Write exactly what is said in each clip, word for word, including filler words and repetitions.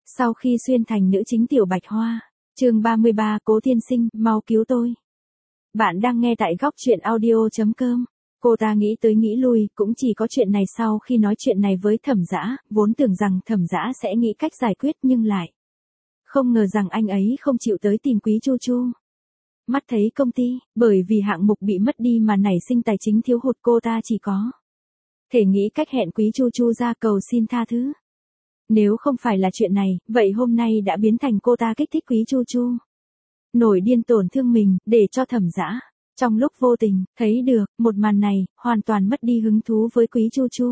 Sau khi xuyên thành nữ chính Tiểu Bạch Hoa, chương ba mươi ba, Cố tiên sinh, mau cứu tôi. Bạn đang nghe tại góc truyện audio chấm com. Cô ta nghĩ tới nghĩ lui, cũng chỉ có chuyện này. Sau khi nói chuyện này với Thẩm Dã, vốn tưởng rằng Thẩm Dã sẽ nghĩ cách giải quyết nhưng lại không ngờ rằng anh ấy không chịu tới tìm Quý Chu Chu. Mắt thấy công ty, bởi vì hạng mục bị mất đi mà nảy sinh tài chính thiếu hụt, cô ta chỉ có thể nghĩ cách hẹn Quý Chu Chu ra cầu xin tha thứ. Nếu không phải là chuyện này, vậy hôm nay đã biến thành cô ta kích thích Quý Chu Chu nổi điên tổn thương mình, để cho Thẩm Dã trong lúc vô tình thấy được một màn này, hoàn toàn mất đi hứng thú với Quý Chu Chu.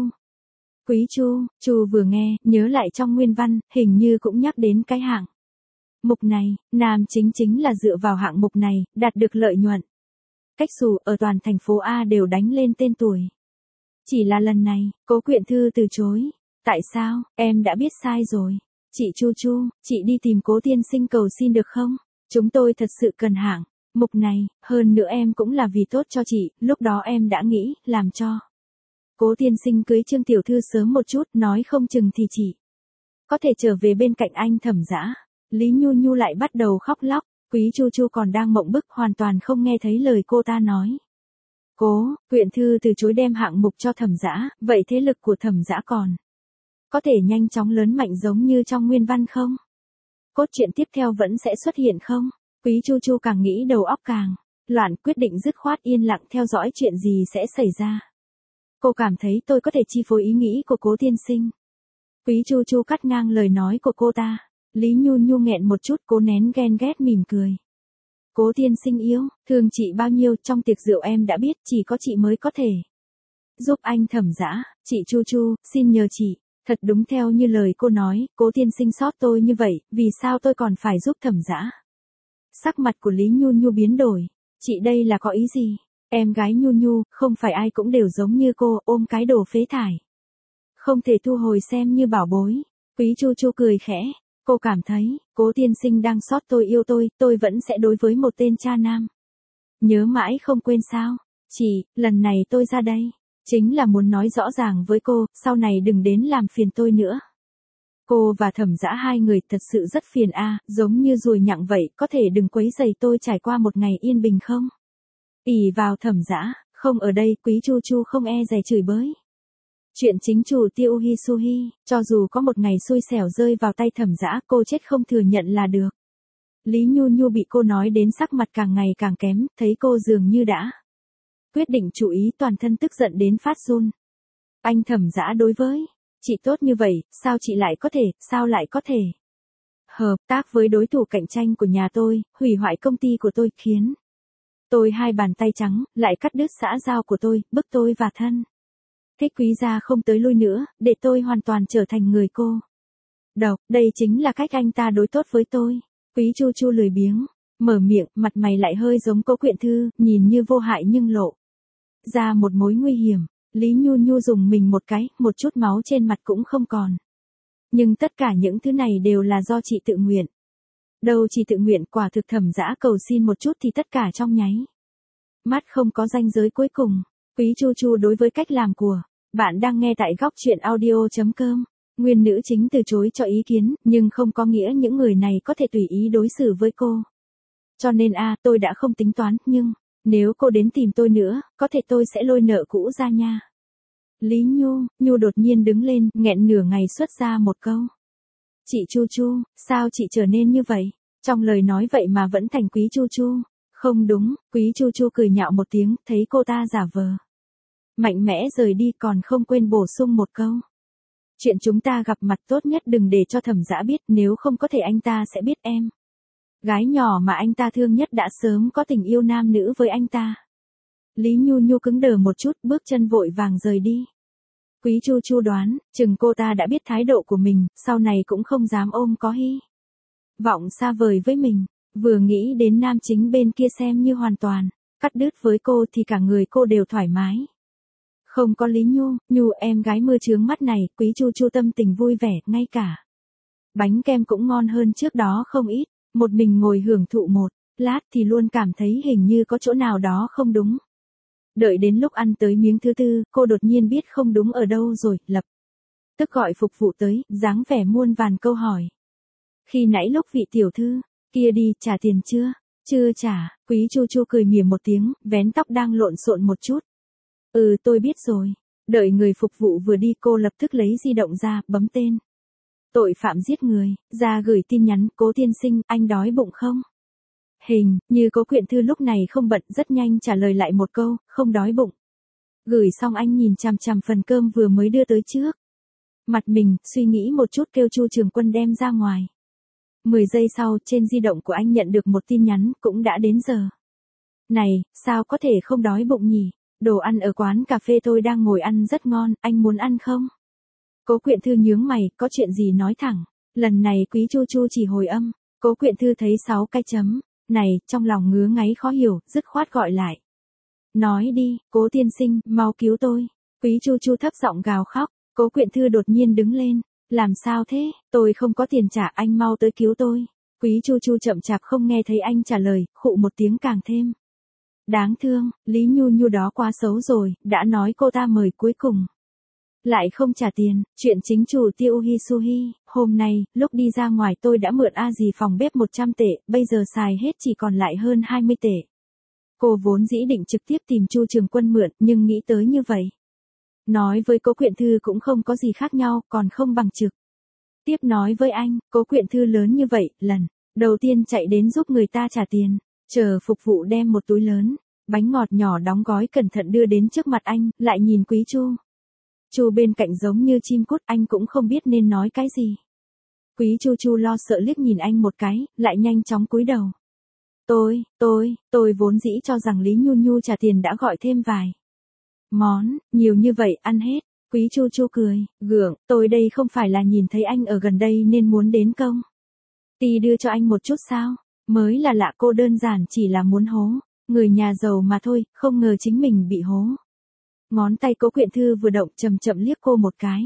Quý Chu Chu vừa nghe, nhớ lại trong nguyên văn, hình như cũng nhắc đến cái hạng mục này, nam chính chính là dựa vào hạng mục này, đạt được lợi nhuận. Cách xù ở toàn thành phố A đều đánh lên tên tuổi. Chỉ là lần này, Cố Quyện Thư từ chối. Tại sao, em đã biết sai rồi. Chị Chu Chu, chị đi tìm Cố tiên sinh cầu xin được không? Chúng tôi thật sự cần hạng mục này, hơn nữa em cũng là vì tốt cho chị, lúc đó em đã nghĩ, làm cho Cố tiên sinh cưới Trương tiểu thư sớm một chút, nói không chừng thì chị có thể trở về bên cạnh anh Thẩm Dã. Lý Nhu Nhu lại bắt đầu khóc lóc, Quý Chu Chu còn đang mộng bức, hoàn toàn không nghe thấy lời cô ta nói. Cố Quyện Thư từ chối đem hạng mục cho Thẩm Dã, vậy thế lực của Thẩm Dã còn có thể nhanh chóng lớn mạnh giống như trong nguyên văn không? Cốt truyện tiếp theo vẫn sẽ xuất hiện không? Quý Chu Chu càng nghĩ đầu óc càng loạn, quyết định dứt khoát yên lặng theo dõi chuyện gì sẽ xảy ra. Cô cảm thấy tôi có thể chi phối ý nghĩ của Cố tiên sinh. Quý Chu Chu cắt ngang lời nói của cô ta. Lý Nhu Nhu nghẹn một chút, cố nén ghen ghét mỉm cười. Cố tiên sinh yêu, thương chị bao nhiêu, trong tiệc rượu em đã biết, chỉ có chị mới có thể giúp anh Thẩm Dã. Chị Chu Chu, xin nhờ chị. Thật đúng theo như lời cô nói, Cố tiên sinh xót tôi như vậy, vì sao tôi còn phải giúp Thẩm Dã? Sắc mặt của Lý Nhu Nhu biến đổi. Chị đây là có ý gì? Em gái Nhu Nhu, không phải ai cũng đều giống như cô, ôm cái đồ phế thải không thể thu hồi xem như bảo bối. Quý Chu Chu cười khẽ. Cô cảm thấy, Cố tiên sinh đang xót tôi, yêu tôi, tôi vẫn sẽ đối với một tên cha nam nhớ mãi không quên sao? Chị, lần này tôi ra đây chính là muốn nói rõ ràng với cô, sau này đừng đến làm phiền tôi nữa. Cô và Thẩm Dã hai người thật sự rất phiền a, à, giống như ruồi nhặng vậy, có thể đừng quấy rầy tôi trải qua một ngày yên bình không? ỷ vào Thẩm Dã không ở đây, Quý Chu Chu không e dè chửi bới. Chuyện chính chủ Tiêu Hisuhi, cho dù có một ngày xui xẻo rơi vào tay Thẩm Dã, cô chết không thừa nhận là được. Lý Nhu Nhu bị cô nói đến sắc mặt càng ngày càng kém, thấy cô dường như đã quyết định chủ ý, toàn thân tức giận đến phát run. Anh Thẩm Dã đối với chị tốt như vậy, sao chị lại có thể, sao lại có thể hợp tác với đối thủ cạnh tranh của nhà tôi, hủy hoại công ty của tôi, khiến tôi hai bàn tay trắng, lại cắt đứt xã giao của tôi, bức tôi và thân thích Quý gia không tới lui nữa, để tôi hoàn toàn trở thành người cô độc, đây chính là cách anh ta đối tốt với tôi. Quý Chu Chu lười biếng mở miệng, mặt mày lại hơi giống Cố Quyện Thư, nhìn như vô hại nhưng lộ ra một mối nguy hiểm. Lý Nhu Nhu dùng mình một cái, một chút máu trên mặt cũng không còn. Nhưng tất cả những thứ này đều là do chị tự nguyện. Đâu chỉ tự nguyện, quả thực Thẩm Dã cầu xin một chút thì tất cả trong nháy mắt không có ranh giới cuối cùng. Quý Chu Chu đối với cách làm của bạn đang nghe tại góc truyện audio chấm com. Nguyên nữ chính từ chối cho ý kiến, nhưng không có nghĩa những người này có thể tùy ý đối xử với cô. Cho nên a, à, tôi đã không tính toán, nhưng nếu cô đến tìm tôi nữa, có thể tôi sẽ lôi nợ cũ ra nha. Lý Nhu Nhu đột nhiên đứng lên, nghẹn nửa ngày xuất ra một câu. Chị Chu Chu, sao chị trở nên như vậy? Trong lời nói vậy mà vẫn thành Quý Chu Chu. Không đúng, Quý Chu Chu cười nhạo một tiếng, thấy cô ta giả vờ mạnh mẽ rời đi, còn không quên bổ sung một câu. Chuyện chúng ta gặp mặt tốt nhất đừng để cho Thẩm Dã biết, nếu không có thể anh ta sẽ biết em gái nhỏ mà anh ta thương nhất đã sớm có tình yêu nam nữ với anh ta. Lý Nhu Nhu cứng đờ một chút, bước chân vội vàng rời đi. Quý Chu Chu đoán, chừng cô ta đã biết thái độ của mình, sau này cũng không dám ôm có hy vọng xa vời với mình. Vừa nghĩ đến nam chính bên kia xem như hoàn toàn cắt đứt với cô thì cả người cô đều thoải mái. Không có Lý Nhu Nhu em gái mưa chướng mắt này, Quý Chu Chu tâm tình vui vẻ, ngay cả bánh kem cũng ngon hơn trước đó không ít. Một mình ngồi hưởng thụ một lát thì luôn cảm thấy hình như có chỗ nào đó không đúng. Đợi đến lúc ăn tới miếng thứ tư, cô đột nhiên biết không đúng ở đâu rồi, lập tức gọi phục vụ tới, dáng vẻ muôn vàn câu hỏi. Khi nãy lúc vị tiểu thư kia đi, trả tiền chưa? Chưa trả. Quý Chu Chu cười mỉa một tiếng, vén tóc đang lộn xộn một chút. Ừ, tôi biết rồi. Đợi người phục vụ vừa đi, cô lập tức lấy di động ra, bấm tên. Tội phạm giết người, ra gửi tin nhắn, Cố tiên sinh, anh đói bụng không? Hình như Cố Quyện Thư lúc này không bận, rất nhanh trả lời lại một câu, không đói bụng. Gửi xong anh nhìn chằm chằm phần cơm vừa mới đưa tới trước. Mặt mình, suy nghĩ một chút kêu Chu Trường Quân đem ra ngoài. mười giây sau, trên di động của anh nhận được một tin nhắn, cũng đã đến giờ. Này, sao có thể không đói bụng nhỉ? Đồ ăn ở quán cà phê tôi đang ngồi ăn rất ngon, anh muốn ăn không? Cố Quyện Thư nhướng mày, có chuyện gì nói thẳng. Lần này Quý Chu Chu chỉ hồi âm. Cố Quyện Thư thấy sáu cái chấm. Này, trong lòng ngứa ngáy khó hiểu, dứt khoát gọi lại. Nói đi, Cố tiên sinh, mau cứu tôi. Quý Chu Chu thấp giọng gào khóc. Cố Quyện Thư đột nhiên đứng lên. Làm sao thế, tôi không có tiền trả, anh mau tới cứu tôi. Quý Chu Chu chậm chạp không nghe thấy anh trả lời, khụ một tiếng càng thêm. Đáng thương, Lý Nhu Nhu đó quá xấu rồi, đã nói cô ta mời cuối cùng. Lại không trả tiền, chuyện chính chủ Tiêu Hisuhi, hôm nay, lúc đi ra ngoài tôi đã mượn A dì phòng bếp một trăm tệ, bây giờ xài hết chỉ còn lại hơn hai mươi tệ. Cô vốn dĩ định trực tiếp tìm Chu Trường Quân mượn, nhưng nghĩ tới như vậy. Nói với Cố Quyện Thư cũng không có gì khác nhau, còn không bằng trực. Tiếp nói với anh, Cố Quyện Thư lớn như vậy, lần đầu tiên chạy đến giúp người ta trả tiền, chờ phục vụ đem một túi lớn, bánh ngọt nhỏ đóng gói cẩn thận đưa đến trước mặt anh, lại nhìn Quý Chu. Chu bên cạnh giống như chim cút, anh cũng không biết nên nói cái gì. Quý Chu Chu lo sợ liếc nhìn anh một cái, lại nhanh chóng cúi đầu. Tôi, tôi, tôi vốn dĩ cho rằng Lý Nhu Nhu trả tiền đã gọi thêm vài món, nhiều như vậy, ăn hết. Quý Chu Chu cười, gượng, tôi đây không phải là nhìn thấy anh ở gần đây nên muốn đến công ty đưa cho anh một chút sao? Mới là lạ, cô đơn giản chỉ là muốn hố người nhà giàu mà thôi, không ngờ chính mình bị hố. Ngón tay Cố Quyện Thư vừa động, chậm chậm liếc cô một cái.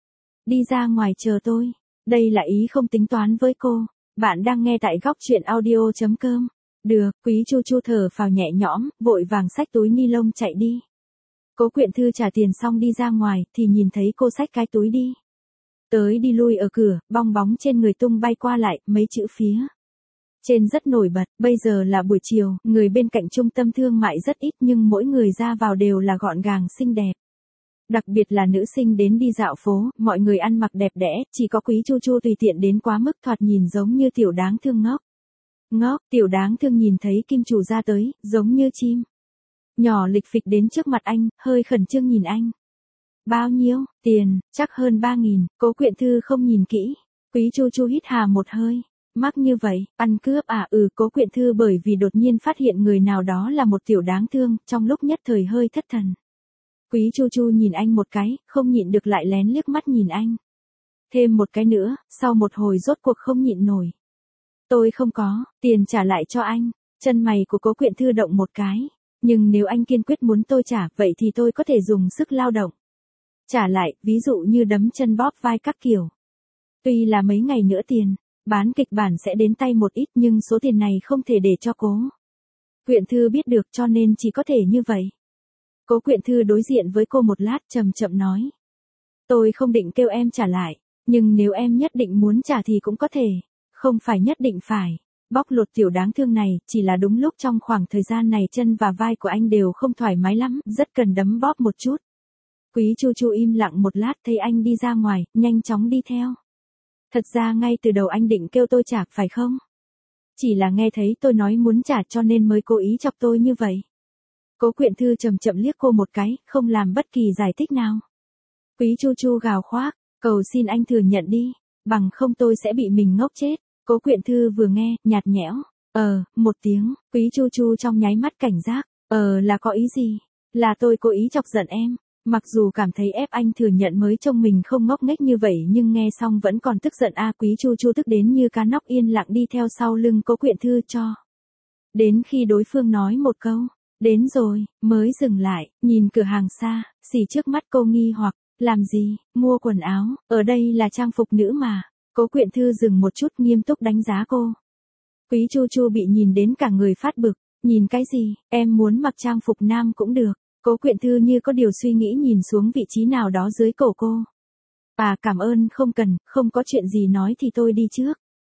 Đi ra ngoài chờ tôi. Đây là ý không tính toán với cô. Bạn đang nghe tại góc truyện audio chấm com. Được, Quý Chu Chu thở phào nhẹ nhõm, vội vàng xách túi ni lông chạy đi. Cố Quyện Thư trả tiền xong đi ra ngoài, thì nhìn thấy cô xách cái túi đi. Tới đi lui ở cửa, bong bóng trên người tung bay qua lại, mấy chữ phía trên rất nổi bật. Bây giờ là buổi chiều, người bên cạnh trung tâm thương mại rất ít nhưng mỗi người ra vào đều là gọn gàng xinh đẹp. Đặc biệt là nữ sinh đến đi dạo phố, mọi người ăn mặc đẹp đẽ, chỉ có Quý Chu Chu tùy tiện đến quá mức, thoạt nhìn giống như tiểu đáng thương ngốc. Ngốc, tiểu đáng thương nhìn thấy kim chủ ra tới, giống như chim nhỏ lịch phịch đến trước mặt anh, hơi khẩn trương nhìn anh. Bao nhiêu? Tiền, chắc hơn ba nghìn, Cố Quyện Thư không nhìn kỹ. Quý Chu Chu hít hà một hơi. Mắc như vậy, ăn cướp à? Ừ, Cố Quyện Thư bởi vì đột nhiên phát hiện người nào đó là một tiểu đáng thương, trong lúc nhất thời hơi thất thần. Quý Chu Chu nhìn anh một cái, không nhịn được lại lén liếc mắt nhìn anh. Thêm một cái nữa, sau một hồi rốt cuộc không nhịn nổi. Tôi không có, tiền trả lại cho anh. Chân mày của Cố Quyện Thư động một cái. Nhưng nếu anh kiên quyết muốn tôi trả, vậy thì tôi có thể dùng sức lao động trả lại, ví dụ như đấm chân bóp vai các kiểu. Tuy là mấy ngày nữa tiền bán kịch bản sẽ đến tay một ít, nhưng số tiền này không thể để cho Cố Quyện Thư biết được, cho nên chỉ có thể như vậy. Cố Quyện Thư đối diện với cô một lát, chậm chậm nói. Tôi không định kêu em trả lại, nhưng nếu em nhất định muốn trả thì cũng có thể, không phải nhất định phải. Bóc lột tiểu đáng thương này, chỉ là đúng lúc trong khoảng thời gian này chân và vai của anh đều không thoải mái lắm, rất cần đấm bóp một chút. Quý Chu Chu im lặng một lát, thấy anh đi ra ngoài, nhanh chóng đi theo. Thật ra ngay từ đầu anh định kêu tôi trả, phải không? Chỉ là nghe thấy tôi nói muốn trả cho nên mới cố ý chọc tôi như vậy. Cố Quyện Thư chậm chậm liếc cô một cái, không làm bất kỳ giải thích nào. Quý Chu Chu gào khoác, cầu xin anh thừa nhận đi, bằng không tôi sẽ bị mình ngốc chết. Cố Quyện Thư vừa nghe, nhạt nhẽo, ờ, một tiếng. Quý Chu Chu trong nháy mắt cảnh giác, ờ là có ý gì? Là tôi cố ý chọc giận em. Mặc dù cảm thấy ép anh thừa nhận mới trông mình không ngốc nghếch như vậy, nhưng nghe xong vẫn còn tức giận. A Quý Chu Chu tức đến như cá nóc yên lặng đi theo sau lưng Cố Quyện Thư cho đến khi đối phương nói một câu, đến rồi, mới dừng lại, nhìn cửa hàng xa xỉ trước mắt. Cô nghi hoặc, làm gì, mua quần áo, ở đây là trang phục nữ mà. Cố Quyện Thư dừng một chút, nghiêm túc đánh giá cô. Quý Chu Chu bị nhìn đến cả người phát bực, nhìn cái gì, em muốn mặc trang phục nam cũng được. Cố Quyện Thư như có điều suy nghĩ nhìn xuống vị trí nào đó dưới cổ cô. À, cảm ơn, không cần, không có chuyện gì nói thì tôi đi trước.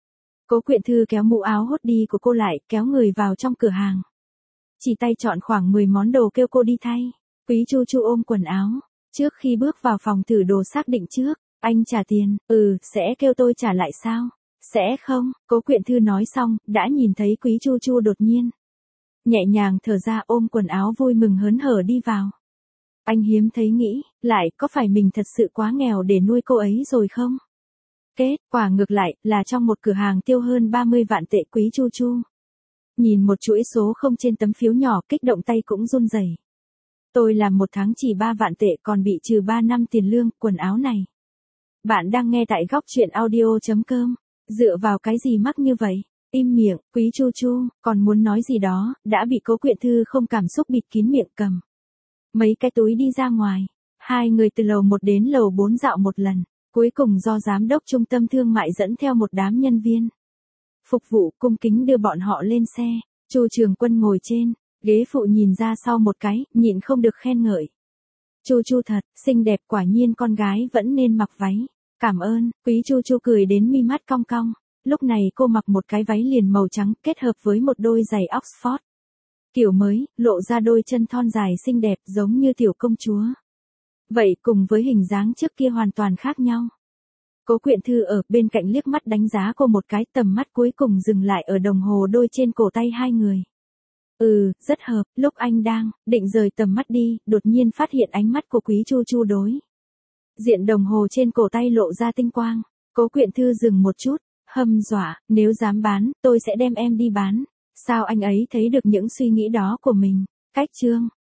Cố Quyện Thư kéo mũ áo hốt đi của cô lại, kéo người vào trong cửa hàng. Chỉ tay chọn khoảng mười món đồ kêu cô đi thay. Quý Chu Chu ôm quần áo. Trước khi bước vào phòng thử đồ xác định trước, anh trả tiền, ừ, sẽ kêu tôi trả lại sao? Sẽ không, Cố Quyện Thư nói xong, đã nhìn thấy Quý Chu Chu đột nhiên. Nhẹ nhàng thở ra ôm quần áo vui mừng hớn hở đi vào. Anh hiếm thấy nghĩ, lại có phải mình thật sự quá nghèo để nuôi cô ấy rồi không? Kết quả ngược lại là trong một cửa hàng tiêu hơn ba mươi vạn tệ Quý Chu Chu. Nhìn một chuỗi số không trên tấm phiếu nhỏ kích động tay cũng run rẩy. Tôi làm một tháng chỉ ba vạn tệ còn bị trừ ba năm tiền lương, quần áo này. Bạn đang nghe tại góc chuyện audio chấm com. Dựa vào cái gì mắc như vậy? Im miệng, Quý Chu Chu, còn muốn nói gì đó, đã bị Cố Quyện Thư không cảm xúc bịt kín miệng cầm. Mấy cái túi đi ra ngoài. Hai người từ lầu một đến lầu bốn dạo một lần. Cuối cùng do giám đốc trung tâm thương mại dẫn theo một đám nhân viên phục vụ cung kính đưa bọn họ lên xe. Chu Trường Quân ngồi trên ghế phụ nhìn ra sau một cái, nhịn không được khen ngợi. Chu Chu thật, xinh đẹp, quả nhiên con gái vẫn nên mặc váy. Cảm ơn, Quý Chu Chu cười đến mi mắt cong cong. Lúc này cô mặc một cái váy liền màu trắng kết hợp với một đôi giày Oxford. Kiểu mới, lộ ra đôi chân thon dài xinh đẹp giống như tiểu công chúa. Vậy cùng với hình dáng trước kia hoàn toàn khác nhau. Cố Quyện Thư ở bên cạnh liếc mắt đánh giá cô một cái, tầm mắt cuối cùng dừng lại ở đồng hồ đôi trên cổ tay hai người. Ừ, rất hợp, lúc anh đang định rời tầm mắt đi, đột nhiên phát hiện ánh mắt của Quý Chu Chu đối diện đồng hồ trên cổ tay lộ ra tinh quang. Cố Quyện Thư dừng một chút, hâm dọa, nếu dám bán, tôi sẽ đem em đi bán. Sao anh ấy thấy được những suy nghĩ đó của mình? Cách chương